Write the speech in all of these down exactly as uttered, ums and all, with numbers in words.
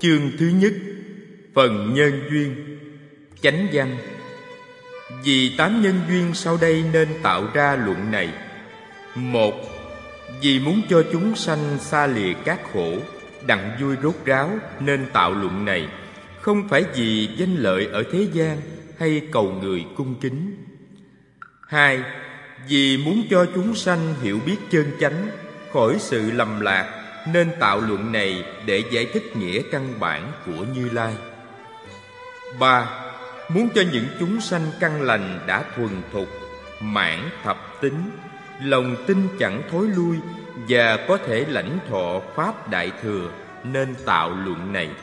Chương thứ nhất, phần nhân duyên. Chánh văn. Vì tám nhân duyên sau đây nên tạo ra luận này. Một, vì muốn cho chúng sanh xa lìa các khổ, đặng vui rốt ráo nên tạo luận này, không phải vì danh lợi ở thế gian hay cầu người cung kính. Hai, vì muốn cho chúng sanh hiểu biết chân chánh, khỏi sự lầm lạc, nên tạo luận này để giải thích nghĩa căn bản của Như Lai. Ba, muốn cho những chúng sanh căn lành đã thuần thục, mãn thập tính, lòng tin chẳng thối lui và có thể lãnh thọ pháp đại thừa, nên tạo luận này.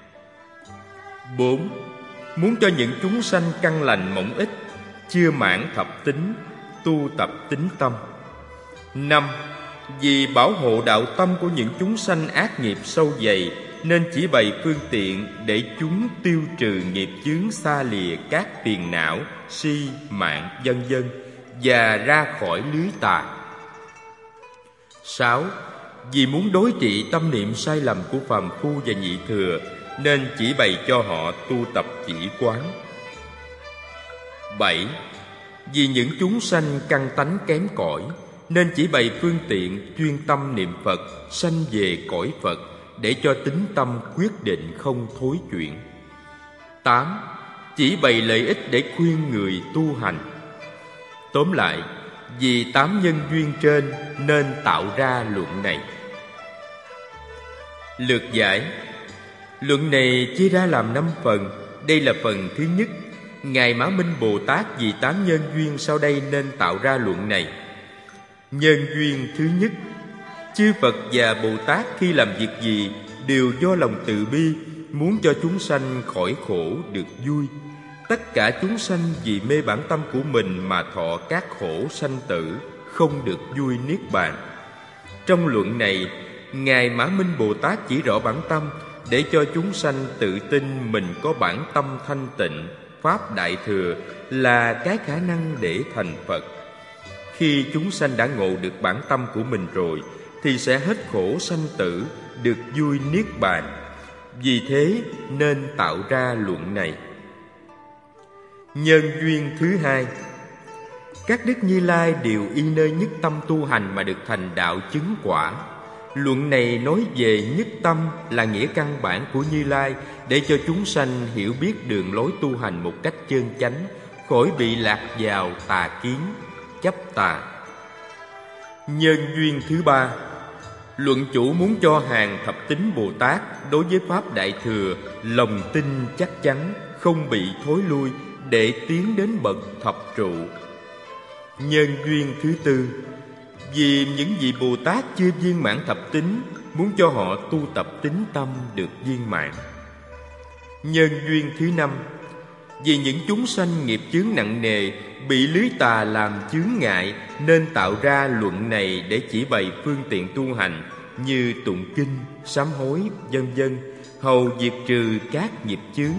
Bốn, muốn cho những chúng sanh căn lành mỏng ít, chưa mãn thập tính, tu tập tính tâm. Năm, vì bảo hộ đạo tâm của những chúng sanh ác nghiệp sâu dày, nên chỉ bày phương tiện để chúng tiêu trừ nghiệp chướng xa lìa các phiền não, si, mạng, vân vân và ra khỏi lưới tà. Sáu, vì muốn đối trị tâm niệm sai lầm của phàm phu và nhị thừa, nên chỉ bày cho họ tu tập chỉ quán. Bảy, vì những chúng sanh căn tánh kém cỏi, nên chỉ bày phương tiện chuyên tâm niệm Phật, sanh về cõi Phật, để cho tính tâm quyết định không thối chuyển. Tám, chỉ bày lợi ích để khuyên người tu hành. Tóm lại, vì tám nhân duyên trên nên tạo ra luận này. Lược giải. Luận này chia ra làm năm phần. Đây là phần thứ nhất. Ngài Mã Minh Bồ Tát vì tám nhân duyên sau đây nên tạo ra luận này. Nhân duyên thứ nhất, chư Phật và Bồ Tát khi làm việc gì đều do lòng từ bi, muốn cho chúng sanh khỏi khổ được vui. Tất cả chúng sanh vì mê bản tâm của mình mà thọ các khổ sanh tử, không được vui niết bàn. Trong luận này, Ngài Mã Minh Bồ Tát chỉ rõ bản tâm, để cho chúng sanh tự tin mình có bản tâm thanh tịnh, pháp đại thừa là cái khả năng để thành Phật. Khi chúng sanh đã ngộ được bản tâm của mình rồi, thì sẽ hết khổ sanh tử, được vui niết bàn. Vì thế nên tạo ra luận này. Nhân duyên thứ hai, các đức Như Lai đều y nơi nhất tâm tu hành mà được thành đạo chứng quả. Luận này nói về nhất tâm là nghĩa căn bản của Như Lai, để cho chúng sanh hiểu biết đường lối tu hành một cách chân chánh, khỏi bị lạc vào tà kiến, chấp tà. Nhân duyên thứ ba, luận chủ muốn cho hàng thập tính Bồ Tát đối với pháp đại thừa lòng tin chắc chắn, không bị thối lui, để tiến đến bậc thập trụ. Nhân duyên thứ tư, vì những vị Bồ Tát chưa viên mãn thập tính, muốn cho họ tu tập tính tâm được viên mãn. Nhân duyên thứ năm, vì những chúng sanh nghiệp chướng nặng nề, bị lưới tà làm chướng ngại, nên tạo ra luận này để chỉ bày phương tiện tu hành như tụng kinh, sám hối, vân vân, hầu diệt trừ các nghiệp chướng.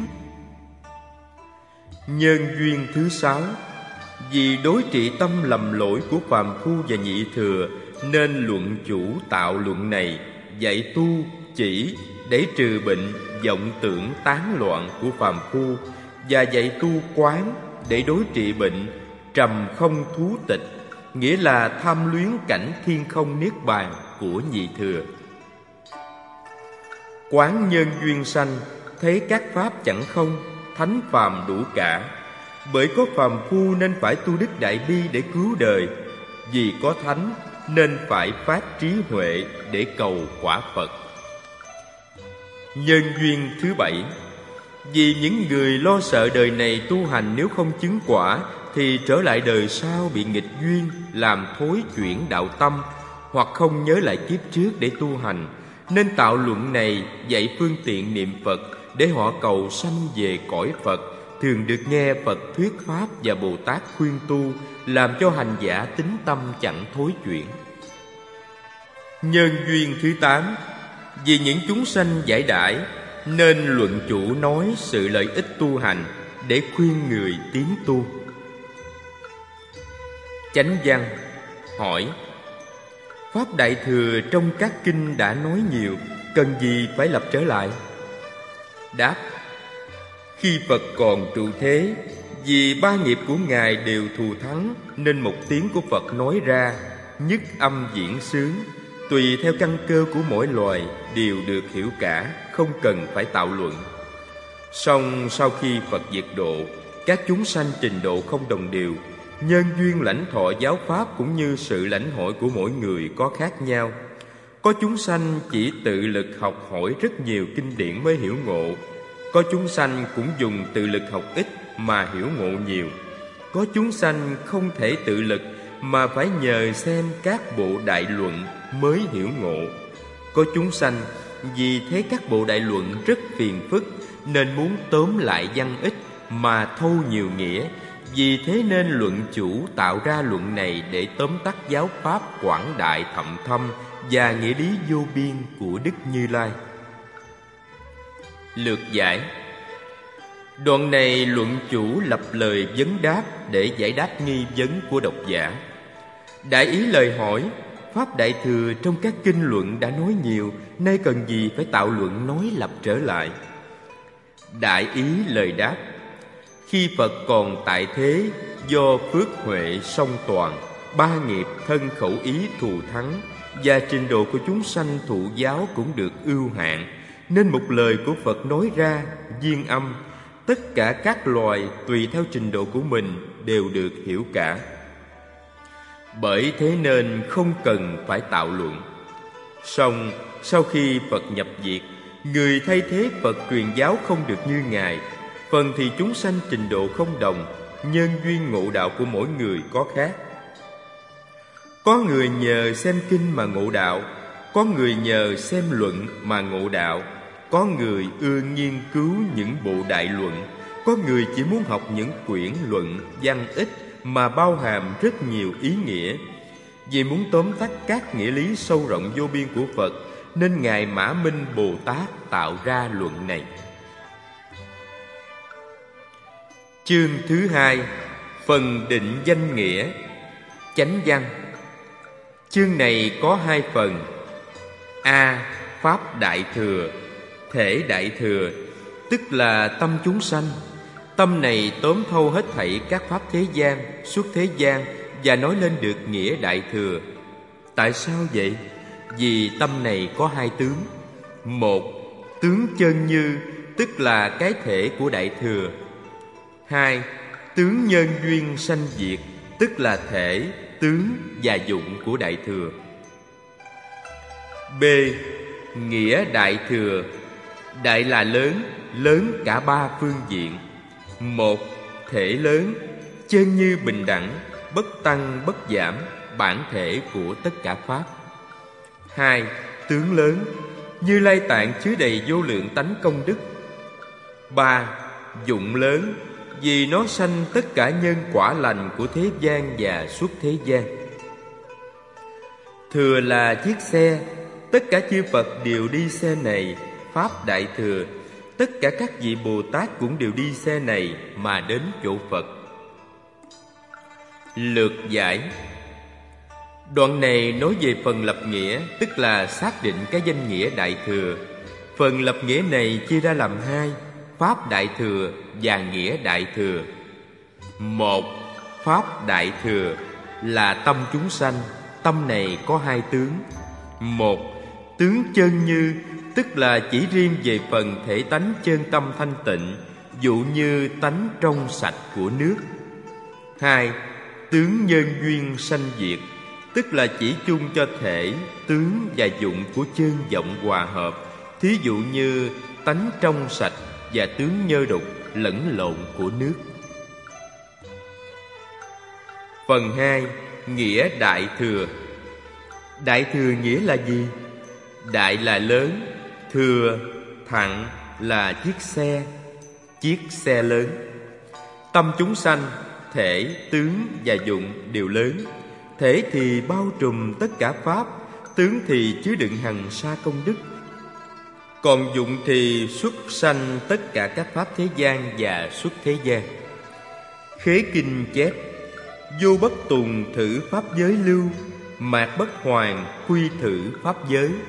Nhân duyên thứ sáu, vì đối trị tâm lầm lỗi của phàm phu và nhị thừa, nên luận chủ tạo luận này, dạy tu chỉ để trừ bệnh vọng tưởng tán loạn của phàm phu, và dạy tu quán để đối trị bệnh trầm không thú tịch, nghĩa là tham luyến cảnh thiên không niết bàn của nhị thừa. Quán nhân duyên sanh, thấy các pháp chẳng không, thánh phàm đủ cả. Bởi có phàm phu nên phải tu đức đại bi để cứu đời, vì có thánh nên phải phát trí huệ để cầu quả Phật. Nhân duyên thứ bảy, vì những người lo sợ đời này tu hành nếu không chứng quả, thì trở lại đời sau bị nghịch duyên làm thối chuyển đạo tâm, hoặc không nhớ lại kiếp trước để tu hành, nên tạo luận này dạy phương tiện niệm Phật, để họ cầu sanh về cõi Phật, thường được nghe Phật thuyết pháp và Bồ Tát khuyên tu, làm cho hành giả tính tâm chẳng thối chuyển. Nhân duyên thứ tám, vì những chúng sanh giải đãi, nên luận chủ nói sự lợi ích tu hành, để khuyên người tiến tu. Chánh văn. Hỏi: Pháp đại thừa trong các kinh đã nói nhiều, cần gì phải lặp trở lại? Đáp: khi Phật còn trụ thế, vì ba nghiệp của Ngài đều thù thắng, nên một tiếng của Phật nói ra, nhất âm diễn xướng, tùy theo căn cơ của mỗi loài, đều được hiểu cả, không cần phải tạo luận. Song sau khi Phật diệt độ, các chúng sanh trình độ không đồng đều, nhân duyên lãnh thọ giáo pháp cũng như sự lãnh hội của mỗi người có khác nhau. Có chúng sanh chỉ tự lực học hỏi rất nhiều kinh điển mới hiểu ngộ. Có chúng sanh cũng dùng tự lực học ít mà hiểu ngộ nhiều. Có chúng sanh không thể tự lực mà phải nhờ xem các bộ đại luận mới hiểu ngộ. Có chúng sanh vì thấy các bộ đại luận rất phiền phức nên muốn tóm lại văn ích mà thâu nhiều nghĩa. Vì thế nên luận chủ tạo ra luận này để tóm tắt giáo pháp quảng đại thậm thâm và nghĩa lý vô biên của Đức Như Lai. Lược giải. Đoạn này luận chủ lập lời vấn đáp để giải đáp nghi vấn của độc giả. Đại ý lời hỏi: Pháp Đại Thừa trong các kinh luận đã nói nhiều, nay cần gì phải tạo luận nói lặp trở lại? Đại ý lời đáp: khi Phật còn tại thế, do phước huệ song toàn, ba nghiệp thân khẩu ý thù thắng, và trình độ của chúng sanh thụ giáo cũng được ưu hạn, nên một lời của Phật nói ra, duyên âm, tất cả các loài tùy theo trình độ của mình đều được hiểu cả. Bởi thế nên không cần phải tạo luận. Song sau khi Phật nhập diệt, người thay thế Phật truyền giáo không được như Ngài. Phần thì chúng sanh trình độ không đồng, nhân duyên ngộ đạo của mỗi người có khác. Có người nhờ xem kinh mà ngộ đạo, có người nhờ xem luận mà ngộ đạo, có người ưa nghiên cứu những bộ đại luận, có người chỉ muốn học những quyển luận văn ích mà bao hàm rất nhiều ý nghĩa. Vì muốn tóm tắt các nghĩa lý sâu rộng vô biên của Phật, nên Ngài Mã Minh Bồ Tát tạo ra luận này. Chương thứ hai: phần định danh nghĩa. Chánh văn. Chương này có hai phần. A. Pháp Đại Thừa, thể Đại Thừa, tức là tâm chúng sanh. Tâm này tóm thâu hết thảy các pháp thế gian, xuất thế gian, và nói lên được nghĩa Đại Thừa. Tại sao vậy? Vì tâm này có hai tướng. Một, tướng chân như, tức là cái thể của Đại Thừa. Hai, tướng nhân duyên sanh diệt, tức là thể, tướng và dụng của Đại Thừa. B. Nghĩa Đại Thừa. Đại là lớn, lớn cả ba phương diện. Một, thể lớn, chân như bình đẳng, bất tăng bất giảm, bản thể của tất cả pháp. Hai, tướng lớn, Như Lai Tạng chứa đầy vô lượng tánh công đức. Ba, dụng lớn, vì nó sanh tất cả nhân quả lành của thế gian và xuất thế gian. Thừa là chiếc xe, tất cả chư Phật đều đi xe này, Pháp Đại Thừa. Tất cả các vị Bồ Tát cũng đều đi xe này mà đến chỗ Phật. Lược giải. Đoạn này nói về phần lập nghĩa, tức là xác định cái danh nghĩa Đại Thừa. Phần lập nghĩa này chia ra làm hai: Pháp Đại Thừa và nghĩa Đại Thừa. Một, Pháp Đại Thừa là tâm chúng sanh. Tâm này có hai tướng. Một, tướng chân như, tức là chỉ riêng về phần thể tánh chân tâm thanh tịnh, dụ như tánh trong sạch của nước. Hai, tướng nhân duyên sanh diệt, tức là chỉ chung cho thể, tướng và dụng của chân vọng hòa hợp, thí dụ như tánh trong sạch và tướng nhơ đục lẫn lộn của nước. Phần hai, nghĩa Đại Thừa. Đại Thừa nghĩa là gì? Đại là lớn, thừa, thặng là chiếc xe, chiếc xe lớn. Tâm chúng sanh, thể, tướng và dụng đều lớn. Thể thì bao trùm tất cả pháp, tướng thì chứa đựng hằng sa công đức. Còn dụng thì xuất sanh tất cả các pháp thế gian và xuất thế gian. Khế kinh chép: vô bất tùng thử pháp giới lưu, mạt bất hoàng quy thử pháp giới.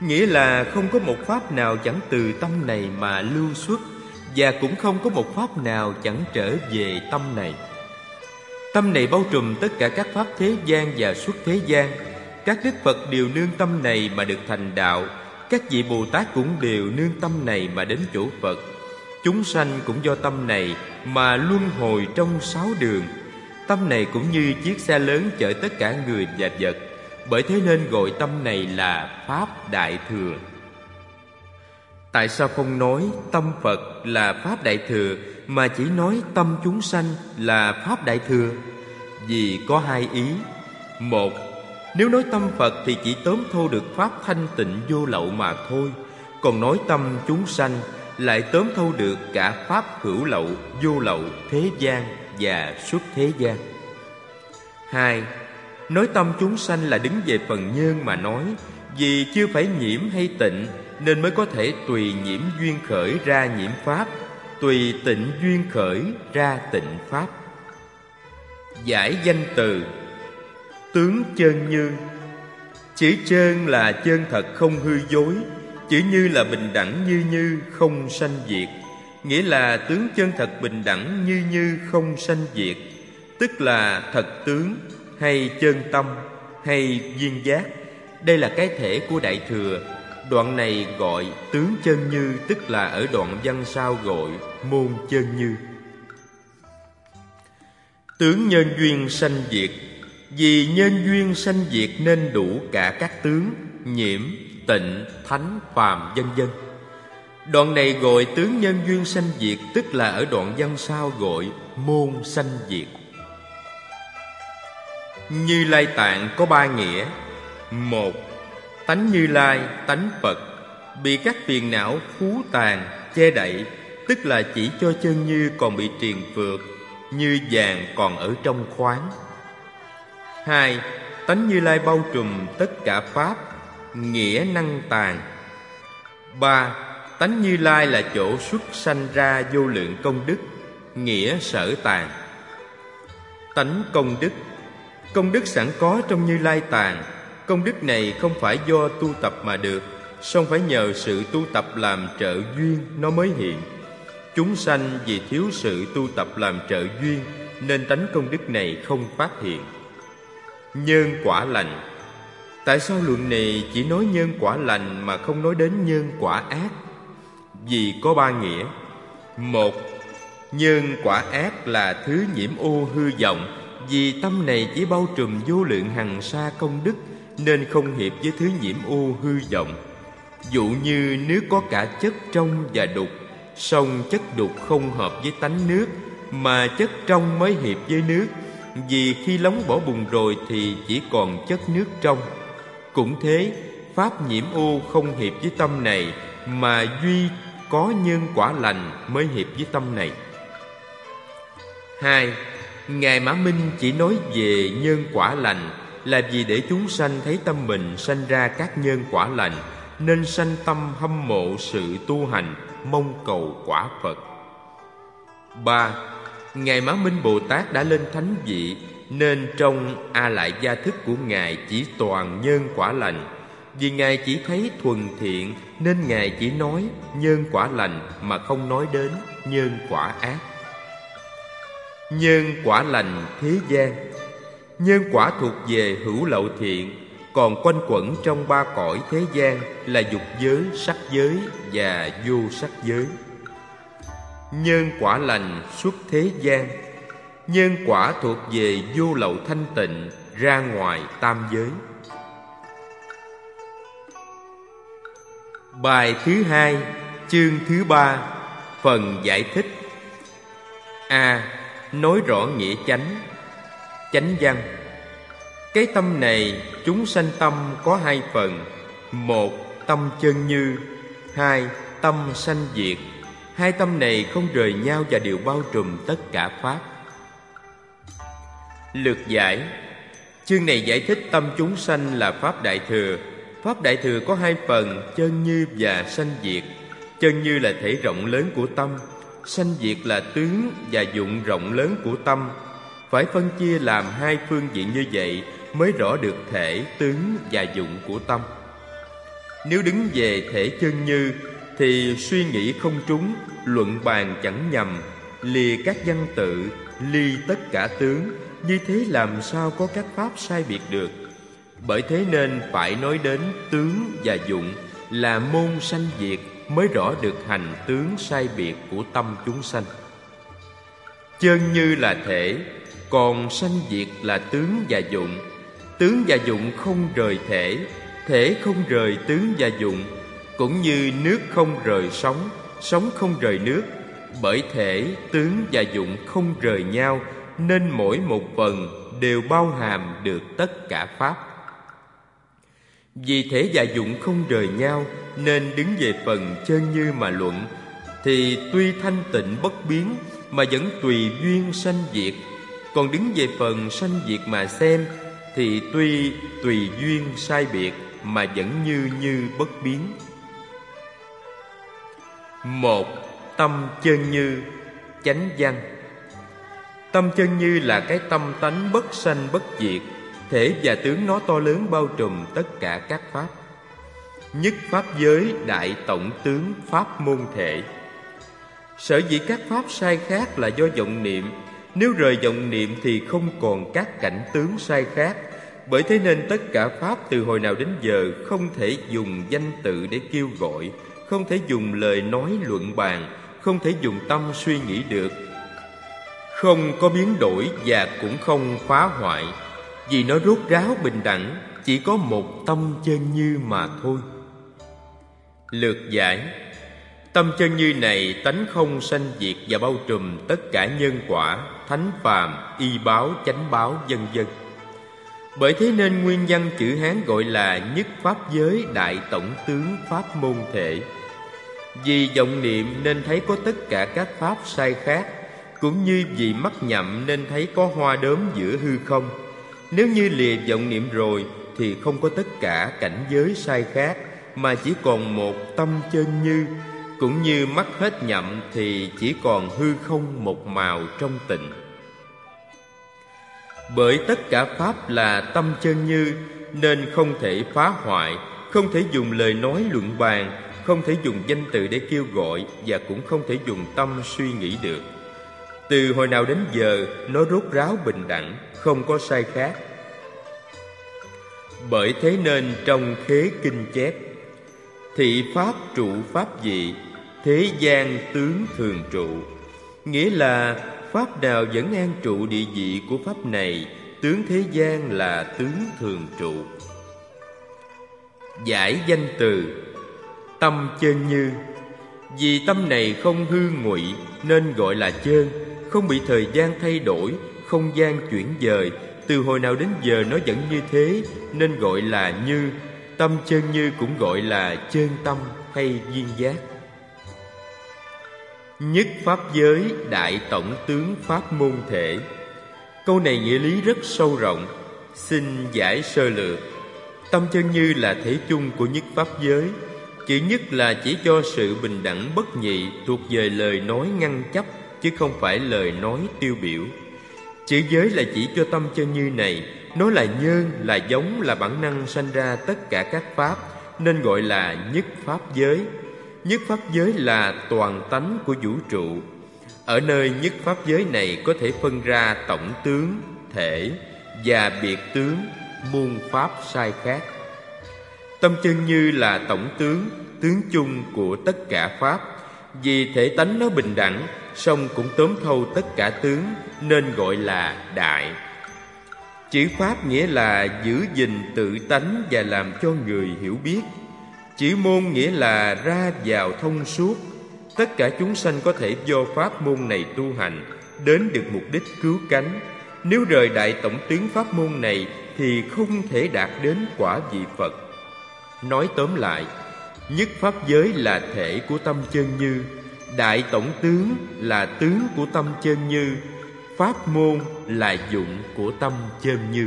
nghĩa là không có một pháp nào chẳng từ tâm này mà lưu xuất, và cũng không có một pháp nào chẳng trở về tâm này. Tâm này bao trùm tất cả các pháp thế gian và xuất thế gian. Các đức Phật đều nương tâm này mà được thành đạo. Các vị Bồ Tát cũng đều nương tâm này mà đến chỗ Phật. Chúng sanh cũng do tâm này mà luân hồi trong sáu đường. Tâm này cũng như chiếc xe lớn chở tất cả người và vật. Bởi thế nên gọi tâm này là Pháp Đại Thừa. Tại sao không nói tâm Phật là Pháp Đại Thừa, mà chỉ nói tâm chúng sanh là Pháp Đại Thừa? Vì có hai ý. Một, nếu nói tâm Phật thì chỉ tóm thu được Pháp thanh tịnh vô lậu mà thôi. Còn nói tâm chúng sanh lại tóm thu được cả Pháp hữu lậu, vô lậu, thế gian và xuất thế gian. Hai, nói tâm chúng sanh là đứng về phần nhân mà nói. Vì chưa phải nhiễm hay tịnh nên mới có thể tùy nhiễm duyên khởi ra nhiễm pháp, tùy tịnh duyên khởi ra tịnh pháp. Giải danh từ tướng chân như. Chữ chân là chân thật không hư dối. Chữ như là bình đẳng như như không sanh diệt. Nghĩa là tướng chân thật bình đẳng như như không sanh diệt. Tức là thật tướng hay chân tâm hay duyên giác. Đây là cái thể của Đại Thừa. Đoạn này gọi tướng chân như, tức là ở đoạn văn sau gọi môn chân như. Tướng nhân duyên sanh diệt. Vì nhân duyên sanh diệt nên đủ cả các tướng nhiễm, tịnh, thánh, phàm vân vân. Đoạn này gọi tướng nhân duyên sanh diệt, tức là ở đoạn văn sau gọi môn sanh diệt. Như Lai Tạng có ba nghĩa. Một, tánh Như Lai, tánh Phật bị các phiền não phú tàn che đậy, tức là chỉ cho chân như còn bị triền phượt, như vàng còn ở trong khoáng. Hai, tánh Như Lai bao trùm tất cả pháp, nghĩa năng tàn. Ba, tánh Như Lai là chỗ xuất sanh ra vô lượng công đức, nghĩa sở tàn. Tánh công đức. Công đức sẵn có trong Như Lai Tạng. Công đức này không phải do tu tập mà được, song phải nhờ sự tu tập làm trợ duyên nó mới hiện. Chúng sanh vì thiếu sự tu tập làm trợ duyên nên tánh công đức này không phát hiện. Nhân quả lành. Tại sao luận này chỉ nói nhân quả lành mà không nói đến nhân quả ác? Vì có ba nghĩa. Một, nhân quả ác là thứ nhiễm ô hư vọng. Vì tâm này chỉ bao trùm vô lượng hằng sa công đức nên không hiệp với thứ nhiễm ô hư vọng. Dụ như nước có cả chất trong và đục, song chất đục không hợp với tánh nước, mà chất trong mới hiệp với nước. Vì khi lóng bỏ bùn rồi thì chỉ còn chất nước trong. Cũng thế, pháp nhiễm ô không hiệp với tâm này, mà duy có nhân quả lành mới hiệp với tâm này. Hai, Ngài Mã Minh chỉ nói về nhân quả lành là vì để chúng sanh thấy tâm mình sanh ra các nhân quả lành, nên sanh tâm hâm mộ sự tu hành, mong cầu quả Phật. Ba, Ngài Mã Minh Bồ Tát đã lên thánh vị, nên trong A Lại Gia Thức của Ngài chỉ toàn nhân quả lành. Vì Ngài chỉ thấy thuần thiện nên Ngài chỉ nói nhân quả lành mà không nói đến nhân quả ác. Nhân quả lành thế gian. Nhân quả thuộc về hữu lậu thiện, còn quanh quẩn trong ba cõi thế gian là dục giới, sắc giới và vô sắc giới. Nhân quả lành xuất thế gian. Nhân quả thuộc về vô lậu thanh tịnh, ra ngoài tam giới. Bài thứ hai, chương thứ ba, phần giải thích. A. Nói rõ nghĩa chánh. Chánh văn. Cái tâm này chúng sanh tâm có hai phần. Một, tâm chân như. Hai, tâm sanh diệt. Hai tâm này không rời nhau và đều bao trùm tất cả pháp. Lược giải. Chương này giải thích tâm chúng sanh là pháp đại thừa. Pháp đại thừa có hai phần, chân như và sanh diệt. Chân như là thể rộng lớn của tâm, sanh diệt là tướng và dụng rộng lớn của tâm. Phải phân chia làm hai phương diện như vậy mới rõ được thể, tướng và dụng của tâm. Nếu đứng về thể chân như thì suy nghĩ không trúng, luận bàn chẳng nhầm, lìa các văn tự, ly tất cả tướng. Như thế làm sao có các pháp sai biệt được? Bởi thế nên phải nói đến tướng và dụng là môn sanh diệt, mới rõ được hành tướng sai biệt của tâm chúng sanh. Chân như là thể, còn sanh diệt là tướng và dụng. Tướng và dụng không rời thể, thể không rời tướng và dụng. Cũng như nước không rời sóng, sóng không rời nước. Bởi thể, tướng và dụng không rời nhau, nên mỗi một phần đều bao hàm được tất cả pháp. Vì thể và dụng không rời nhau, nên đứng về phần chân như mà luận thì tuy thanh tịnh bất biến mà vẫn tùy duyên sanh diệt. Còn đứng về phần sanh diệt mà xem thì tuy tùy duyên sai biệt mà vẫn như như bất biến. Một, tâm chân như, chánh văn. Tâm chân như là cái tâm tánh bất sanh bất diệt, thể và tướng nó to lớn bao trùm tất cả các pháp. Nhất pháp giới đại tổng tướng pháp môn thể. Sở dĩ các pháp sai khác là do vọng niệm. Nếu rời vọng niệm thì không còn các cảnh tướng sai khác. Bởi thế nên tất cả pháp từ hồi nào đến giờ không thể dùng danh tự để kêu gọi, không thể dùng lời nói luận bàn, không thể dùng tâm suy nghĩ được. Không có biến đổi và cũng không phá hoại, vì nó rốt ráo bình đẳng, chỉ có một tâm chân như mà thôi. Lược giải: tâm chân như này tánh không sanh diệt và bao trùm tất cả nhân quả, thánh phàm, y báo, chánh báo, vân vân. Bởi thế nên nguyên văn chữ Hán gọi là nhất pháp giới đại tổng tướng pháp môn thể. Vì vọng niệm nên thấy có tất cả các pháp sai khác, cũng như vì mắt nhậm nên thấy có hoa đốm giữa hư không. Nếu như lìa vọng niệm rồi thì không có tất cả cảnh giới sai khác, mà chỉ còn một tâm chân như. Cũng như mắt hết nhậm thì chỉ còn hư không một màu trong tịnh. Bởi tất cả pháp là tâm chân như, nên không thể phá hoại, không thể dùng lời nói luận bàn, không thể dùng danh từ để kêu gọi, và cũng không thể dùng tâm suy nghĩ được. Từ hồi nào đến giờ nó rốt ráo bình đẳng, không có sai khác. Bởi thế nên trong Khế Kinh chép: thị pháp trụ pháp dị, thế gian tướng thường trụ. Nghĩa là pháp nào vẫn an trụ địa vị của pháp này, tướng thế gian là tướng thường trụ. Giải danh từ: tâm chân như. Vì tâm này không hư ngụy nên gọi là chơn, không bị thời gian thay đổi, không gian chuyển dời, từ hồi nào đến giờ nó vẫn như thế nên gọi là như. Tâm chân như cũng gọi là chơn tâm hay duyên giác. Nhất pháp giới đại tổng tướng pháp môn thể. Câu này nghĩa lý rất sâu rộng, xin giải sơ lược. Tâm chân như là thể chung của nhất pháp giới. Chữ nhất là chỉ cho sự bình đẳng bất nhị thuộc về lời nói ngăn chấp, chứ không phải lời nói tiêu biểu. Chữ giới là chỉ cho tâm chân như này. Nó là nhân, là giống, là bản năng sanh ra tất cả các pháp, nên gọi là nhất pháp giới. Nhất pháp giới là toàn tánh của vũ trụ. Ở nơi nhất pháp giới này có thể phân ra tổng tướng, thể và biệt tướng, muôn pháp sai khác. Tâm chân như là tổng tướng, tướng chung của tất cả pháp. Vì thể tánh nó bình đẳng, song cũng tóm thâu tất cả tướng, nên gọi là đại. Chữ pháp nghĩa là giữ gìn tự tánh và làm cho người hiểu biết. Chữ môn nghĩa là ra vào thông suốt. Tất cả chúng sanh có thể do pháp môn này tu hành, đến được mục đích cứu cánh. Nếu rời đại tổng tướng pháp môn này thì không thể đạt đến quả vị Phật. Nói tóm lại, nhất pháp giới là thể của tâm chân như, đại tổng tướng là tướng của tâm chân như, pháp môn là dụng của tâm chân như.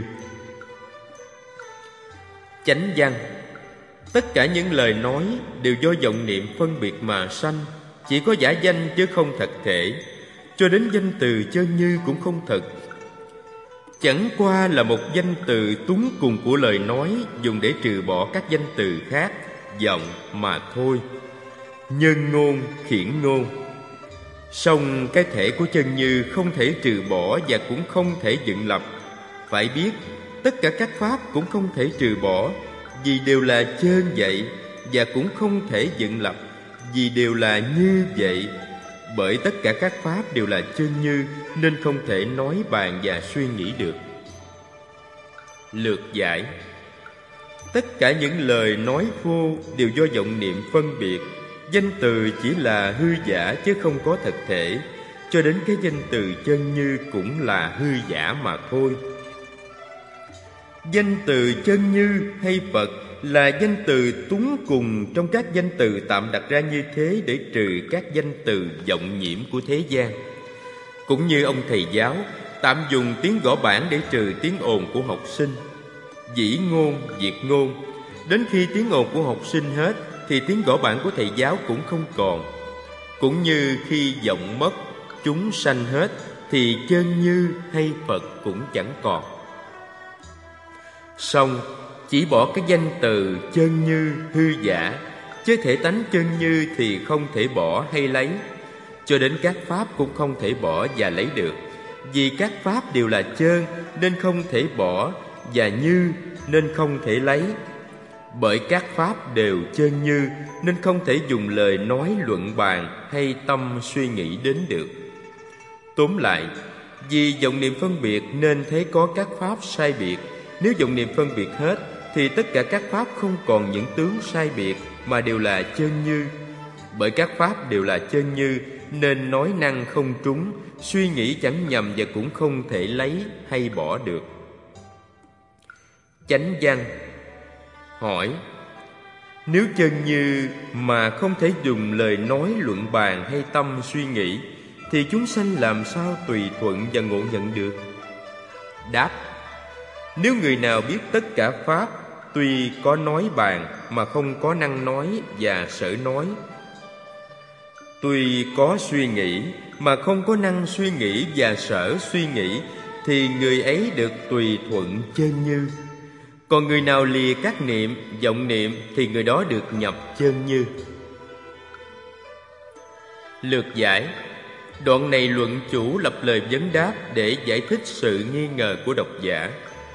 Chánh văn. Tất cả những lời nói đều do vọng niệm phân biệt mà sanh, chỉ có giả danh chứ không thật thể. Cho đến danh từ chân như cũng không thật, chẳng qua là một danh từ túng cùng của lời nói, dùng để trừ bỏ các danh từ khác, vọng mà thôi. Nhân ngôn khiển ngôn. Song cái thể của chân như không thể trừ bỏ và cũng không thể dựng lập. Phải biết, tất cả các pháp cũng không thể trừ bỏ, vì đều là chơn vậy, và cũng không thể dựng lập, vì đều là như vậy. Bởi tất cả các pháp đều là chân như, nên không thể nói bàn và suy nghĩ được. Lược giải. Tất cả những lời nói vô đều do vọng niệm phân biệt. Danh từ chỉ là hư giả chứ không có thật thể, cho đến cái danh từ chân như cũng là hư giả mà thôi. Danh từ chân như hay Phật là danh từ túng cùng trong các danh từ tạm đặt ra như thế để trừ các danh từ vọng nhiễm của thế gian. Cũng như ông thầy giáo tạm dùng tiếng gõ bảng để trừ tiếng ồn của học sinh. Dĩ ngôn, diệt ngôn. Đến khi tiếng ồn của học sinh hết thì tiếng gõ bảng của thầy giáo cũng không còn. Cũng như khi vọng mất, chúng sanh hết thì chân như hay Phật cũng chẳng còn. Song chỉ bỏ cái danh từ chân như hư giả, chứ thể tánh chân như thì không thể bỏ hay lấy. Cho đến các pháp cũng không thể bỏ và lấy được. Vì các pháp đều là chơn nên không thể bỏ, và như nên không thể lấy. Bởi các pháp đều chơn như nên không thể dùng lời nói luận bàn hay tâm suy nghĩ đến được. Tóm lại, vì vọng niệm phân biệt nên thấy có các pháp sai biệt. Nếu vọng niệm phân biệt hết thì tất cả các pháp không còn những tướng sai biệt mà đều là chơn như. Bởi các pháp đều là chơn như nên nói năng không trúng, suy nghĩ chẳng nhầm và cũng không thể lấy hay bỏ được. Chánh văn. Hỏi: nếu chân như mà không thể dùng lời nói luận bàn hay tâm suy nghĩ thì chúng sanh làm sao tùy thuận và ngộ nhận được? Đáp: nếu người nào biết tất cả pháp tuy có nói bàn mà không có năng nói và sở nói, tuy có suy nghĩ mà không có năng suy nghĩ và sở suy nghĩ, thì người ấy được tùy thuận chân như. Còn người nào lìa các niệm, vọng niệm thì người đó được nhập chân như. Lược giải. Đoạn này luận chủ lập lời vấn đáp để giải thích sự nghi ngờ của độc giả.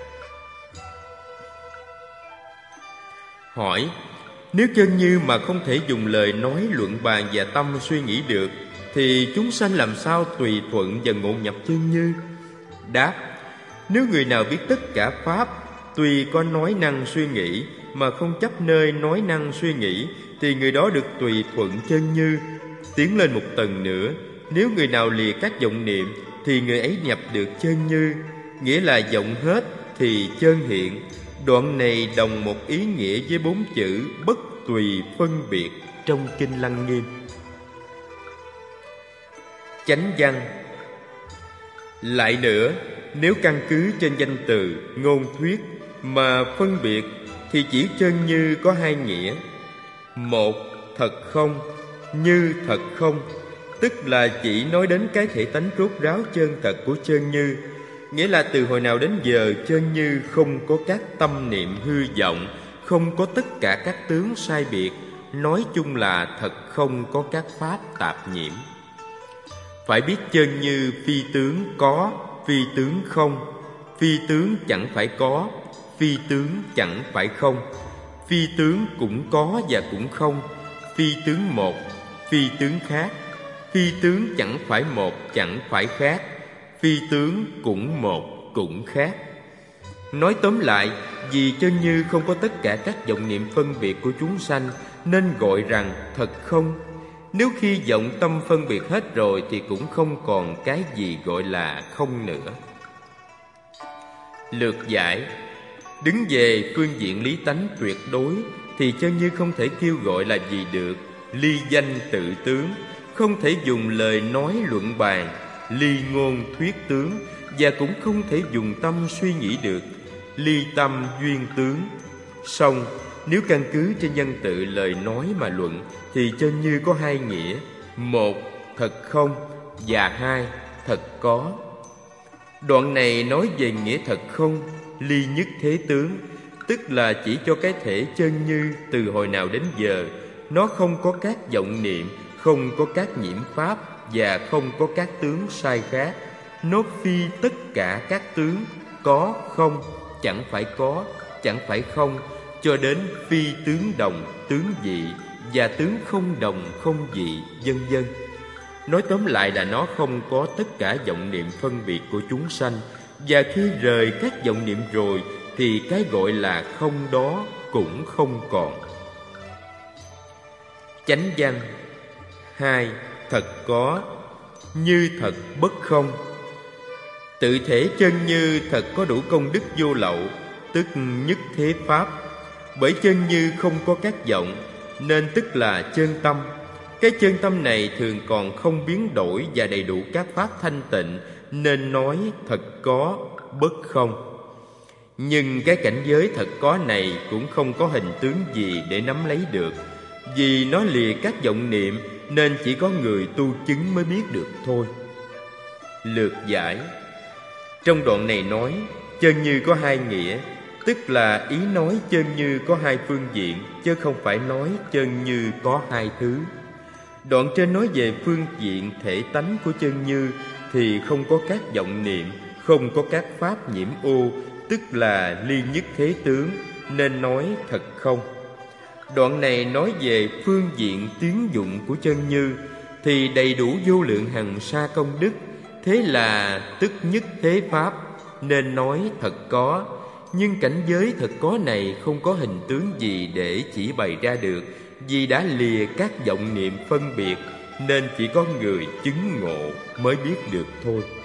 Hỏi: nếu chân như mà không thể dùng lời nói luận bàn và tâm suy nghĩ được thì chúng sanh làm sao tùy thuận và ngộ nhập chân như? Đáp: nếu người nào biết tất cả pháp tuy có nói năng suy nghĩ mà không chấp nơi nói năng suy nghĩ thì người đó được tùy thuận chân như. Tiến lên một tầng nữa, nếu người nào lìa các vọng niệm thì người ấy nhập được chân như, nghĩa là vọng hết thì chân hiện. Đoạn này đồng một ý nghĩa với bốn chữ bất tùy phân biệt trong Kinh Lăng Nghiêm. Chánh văn. Lại nữa, nếu căn cứ trên danh từ, ngôn thuyết mà phân biệt thì chỉ chân như có hai nghĩa. Một, thật không, như thật không, tức là chỉ nói đến cái thể tánh rốt ráo chân thật của chân như, nghĩa là từ hồi nào đến giờ chân như không có các tâm niệm hư vọng, không có tất cả các tướng sai biệt, nói chung là thật không có các pháp tạp nhiễm. Phải biết chân như phi tướng có, phi tướng không, phi tướng chẳng phải có, phi tướng chẳng phải không, phi tướng cũng có và cũng không, phi tướng một, phi tướng khác, phi tướng chẳng phải một chẳng phải khác, phi tướng cũng một cũng khác. Nói tóm lại, vì chân như không có tất cả các vọng niệm phân biệt của chúng sanh nên gọi rằng thật không. Nếu khi vọng tâm phân biệt hết rồi thì cũng không còn cái gì gọi là không nữa. Lược giải. Đứng về phương diện lý tánh tuyệt đối thì chân như không thể kêu gọi là gì được. Ly danh tự tướng, không thể dùng lời nói luận bàn, ly ngôn thuyết tướng, và cũng không thể dùng tâm suy nghĩ được, ly tâm duyên tướng. Song nếu căn cứ trên văn tự lời nói mà luận thì chân như có hai nghĩa: một, thật không, và hai, thật có. Đoạn này nói về nghĩa thật không, ly nhất thế tướng, tức là chỉ cho cái thể chân như từ hồi nào đến giờ nó không có các vọng niệm, không có các nhiễm pháp và không có các tướng sai khác. Nó phi tất cả các tướng, có không, chẳng phải có, chẳng phải không, cho đến phi tướng đồng, tướng dị và tướng không đồng, không dị, vân vân. Nói tóm lại là nó không có tất cả vọng niệm phân biệt của chúng sanh, và khi rời các vọng niệm rồi thì cái gọi là không đó cũng không còn. Chánh văn hai. Thật có, như thật bất không. Tự thể chân như thật có đủ công đức vô lậu, tức nhất thế pháp. Bởi chân như không có các vọng, nên tức là chân tâm. Cái chân tâm này thường còn không biến đổi và đầy đủ các pháp thanh tịnh, nên nói thật có, bất không. Nhưng cái cảnh giới thật có này cũng không có hình tướng gì để nắm lấy được, vì nó lìa các vọng niệm, nên chỉ có người tu chứng mới biết được thôi. Lược giải. Trong đoạn này nói chân như có hai nghĩa, tức là ý nói chân như có hai phương diện, chứ không phải nói chân như có hai thứ. Đoạn trên nói về phương diện thể tánh của chân như thì không có các vọng niệm, không có các pháp nhiễm ô, tức là ly nhất thế tướng, nên nói thật không. Đoạn này nói về phương diện tiến dụng của chân như thì đầy đủ vô lượng hằng sa công đức, thế là tức nhất thế pháp, nên nói thật có. Nhưng cảnh giới thật có này không có hình tướng gì để chỉ bày ra được, vì đã lìa các vọng niệm phân biệt, nên chỉ có người chứng ngộ mới biết được thôi.